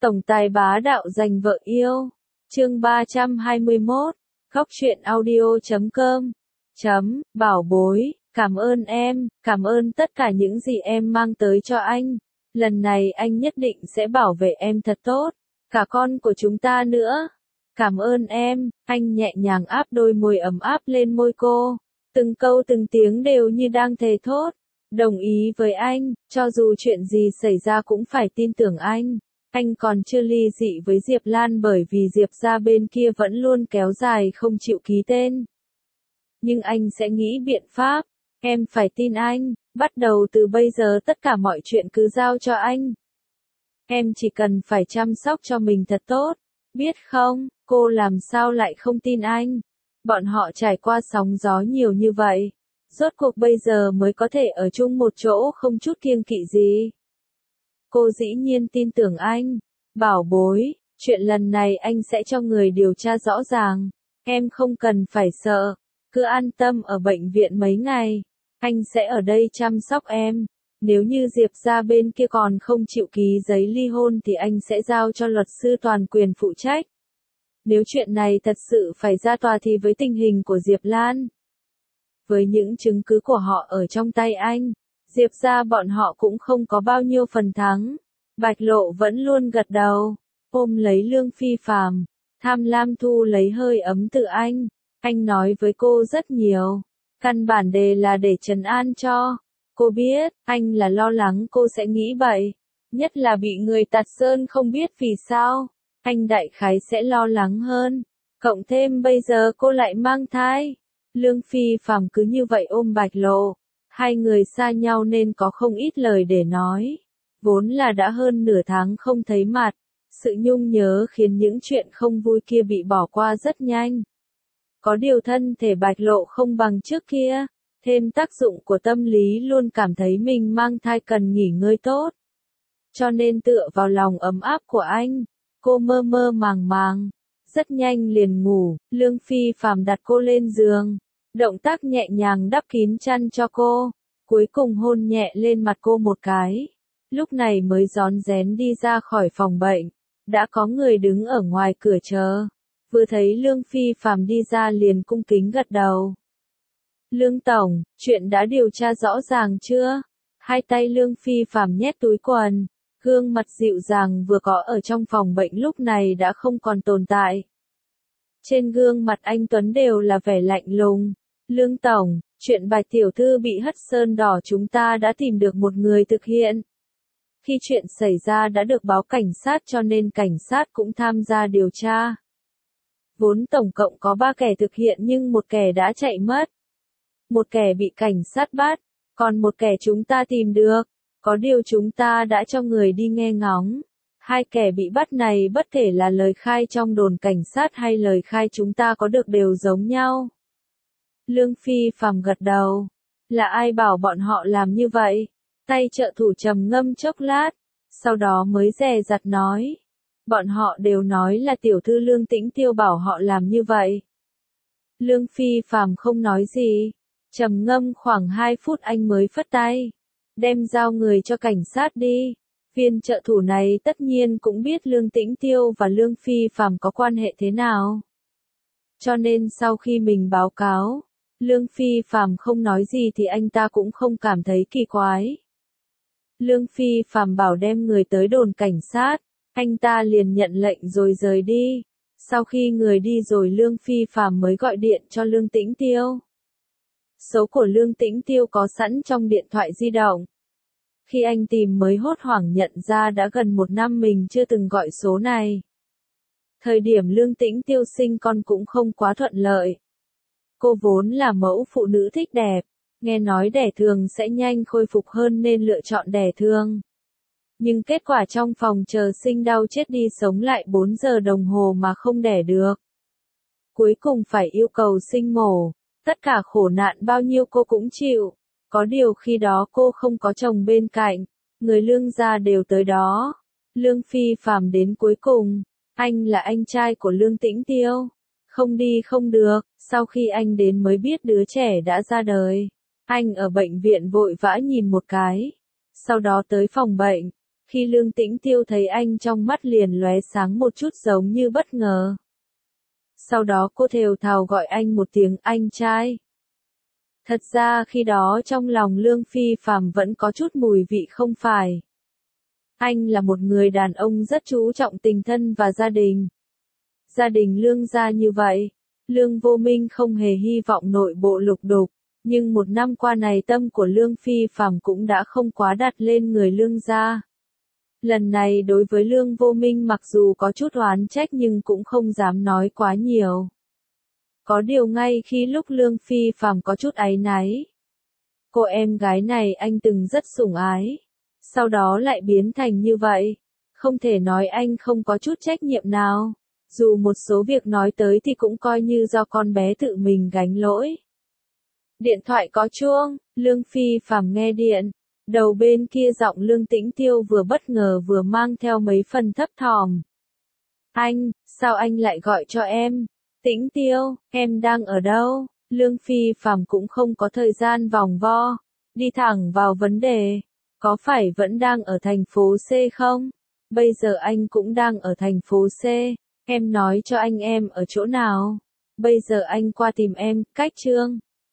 Tổng tài bá đạo giành vợ yêu. Chương 321. Góc truyện audio.com. Bảo bối, cảm ơn em, cảm ơn tất cả những gì em mang tới cho anh. Lần này anh nhất định sẽ bảo vệ em thật tốt, cả con của chúng ta nữa. Cảm ơn em, anh nhẹ nhàng áp đôi môi ấm áp lên môi cô. Từng câu từng tiếng đều như đang thề thốt. Đồng ý với anh, cho dù chuyện gì xảy ra cũng phải tin tưởng anh. Anh còn chưa ly dị với Diệp Lan bởi vì Diệp gia bên kia vẫn luôn kéo dài không chịu ký tên. Nhưng anh sẽ nghĩ biện pháp. Em phải tin anh, bắt đầu từ bây giờ tất cả mọi chuyện cứ giao cho anh. Em chỉ cần phải chăm sóc cho mình thật tốt. Biết không, cô làm sao lại không tin anh? Bọn họ trải qua sóng gió nhiều như vậy. Rốt cuộc bây giờ mới có thể ở chung một chỗ không chút kiêng kỵ gì. Cô dĩ nhiên tin tưởng anh. Bảo bối, chuyện lần này anh sẽ cho người điều tra rõ ràng. Em không cần phải sợ. Cứ an tâm ở bệnh viện mấy ngày. Anh sẽ ở đây chăm sóc em. Nếu như Diệp gia bên kia còn không chịu ký giấy ly hôn thì anh sẽ giao cho luật sư toàn quyền phụ trách. Nếu chuyện này thật sự phải ra tòa thì với tình hình của Diệp Lan, với những chứng cứ của họ ở trong tay anh, Diệp gia bọn họ cũng không có bao nhiêu phần thắng. Bạch Lộ vẫn luôn gật đầu, ôm lấy Lương Phi Phàm, tham lam thu lấy hơi ấm từ anh. Anh nói với cô rất nhiều, căn bản đề là để trấn an cho. Cô biết, anh là lo lắng cô sẽ nghĩ bậy, nhất là bị người tạt sơn không biết vì sao. Anh đại khái sẽ lo lắng hơn, cộng thêm bây giờ cô lại mang thai. Lương Phi Phàm cứ như vậy ôm Bạch Lộ, hai người xa nhau nên có không ít lời để nói. Vốn là đã hơn nửa tháng không thấy mặt, sự nhung nhớ khiến những chuyện không vui kia bị bỏ qua rất nhanh. Có điều thân thể Bạch Lộ không bằng trước kia, thêm tác dụng của tâm lý luôn cảm thấy mình mang thai cần nghỉ ngơi tốt. Cho nên tựa vào lòng ấm áp của anh, cô mơ mơ màng màng, rất nhanh liền ngủ. Lương Phi Phàm đặt cô lên giường, động tác nhẹ nhàng đắp kín chăn cho cô, cuối cùng hôn nhẹ lên mặt cô một cái. Lúc này mới rón rén đi ra khỏi phòng bệnh, đã có người đứng ở ngoài cửa chờ. Vừa thấy Lương Phi Phàm đi ra liền cung kính gật đầu. Lương Tổng, chuyện đã điều tra rõ ràng chưa? Hai tay Lương Phi Phàm nhét túi quần, gương mặt dịu dàng vừa có ở trong phòng bệnh lúc này đã không còn tồn tại. Trên gương mặt anh Tuấn đều là vẻ lạnh lùng. Lương Tổng, chuyện Bạch Tiểu Thư bị hất sơn đỏ chúng ta đã tìm được một người thực hiện. Khi chuyện xảy ra đã được báo cảnh sát cho nên cảnh sát cũng tham gia điều tra. Vốn tổng cộng có 3 kẻ thực hiện nhưng một kẻ đã chạy mất. Một kẻ bị cảnh sát bắt, còn một kẻ chúng ta tìm được. Có điều chúng ta đã cho người đi nghe ngóng. 2 kẻ bị bắt này bất kể là lời khai trong đồn cảnh sát hay lời khai chúng ta có được đều giống nhau. Lương Phi Phàm gật đầu. Là ai bảo bọn họ làm như vậy? Tay trợ thủ trầm ngâm chốc lát, sau đó mới dè dặt nói. Bọn họ đều nói là tiểu thư Lương Tĩnh Tiêu bảo họ làm như vậy. Lương Phi Phàm không nói gì. Trầm ngâm khoảng 2 phút anh mới phất tay. Đem giao người cho cảnh sát đi. Viên trợ thủ này tất nhiên cũng biết Lương Tĩnh Tiêu và Lương Phi Phàm có quan hệ thế nào. Cho nên sau khi mình báo cáo, Lương Phi Phàm không nói gì thì anh ta cũng không cảm thấy kỳ quái. Lương Phi Phàm bảo đem người tới đồn cảnh sát, anh ta liền nhận lệnh rồi rời đi. Sau khi người đi rồi Lương Phi Phàm mới gọi điện cho Lương Tĩnh Tiêu. Số của Lương Tĩnh Tiêu có sẵn trong điện thoại di động. Khi anh tìm mới hốt hoảng nhận ra đã gần 1 năm mình chưa từng gọi số này. Thời điểm Lương Tĩnh Tiêu sinh con cũng không quá thuận lợi. Cô vốn là mẫu phụ nữ thích đẹp, nghe nói đẻ thường sẽ nhanh khôi phục hơn nên lựa chọn đẻ thường. Nhưng kết quả trong phòng chờ sinh đau chết đi sống lại 4 giờ đồng hồ mà không đẻ được. Cuối cùng phải yêu cầu sinh mổ, tất cả khổ nạn bao nhiêu cô cũng chịu. Có điều khi đó cô không có chồng bên cạnh, người Lương gia đều tới đó. Lương Phi Phàm đến cuối cùng, anh là anh trai của Lương Tĩnh Tiêu. Không đi không được, sau khi anh đến mới biết đứa trẻ đã ra đời. Anh ở bệnh viện vội vã nhìn một cái, sau đó tới phòng bệnh. Khi Lương Tĩnh Tiêu thấy anh trong mắt liền lóe sáng một chút giống như bất ngờ. Sau đó cô thều thào gọi anh một tiếng anh trai. Thật ra khi đó trong lòng Lương Phi Phàm vẫn có chút mùi vị không phải. Anh là một người đàn ông rất chú trọng tình thân và gia đình. Gia đình Lương gia như vậy, Lương Vô Minh không hề hy vọng nội bộ lục đục, nhưng một năm qua này tâm của Lương Phi Phàm cũng đã không quá đặt lên người Lương gia. Lần này đối với Lương Vô Minh mặc dù có chút oán trách nhưng cũng không dám nói quá nhiều. Có điều ngay khi lúc Lương Phi Phàm có chút áy náy. Cô em gái này anh từng rất sủng ái. Sau đó lại biến thành như vậy. Không thể nói anh không có chút trách nhiệm nào. Dù một số việc nói tới thì cũng coi như do con bé tự mình gánh lỗi. Điện thoại có chuông, Lương Phi Phàm nghe điện. Đầu bên kia giọng Lương Tĩnh Tiêu vừa bất ngờ vừa mang theo mấy phần thấp thỏm. Anh, sao anh lại gọi cho em? Tĩnh Tiêu, em đang ở đâu? Lương Phi Phàm cũng không có thời gian vòng vo. Đi thẳng vào vấn đề. Có phải vẫn đang ở thành phố C không? Bây giờ anh cũng đang ở thành phố C. Em nói cho anh em ở chỗ nào? Bây giờ anh qua tìm em, cách Trương.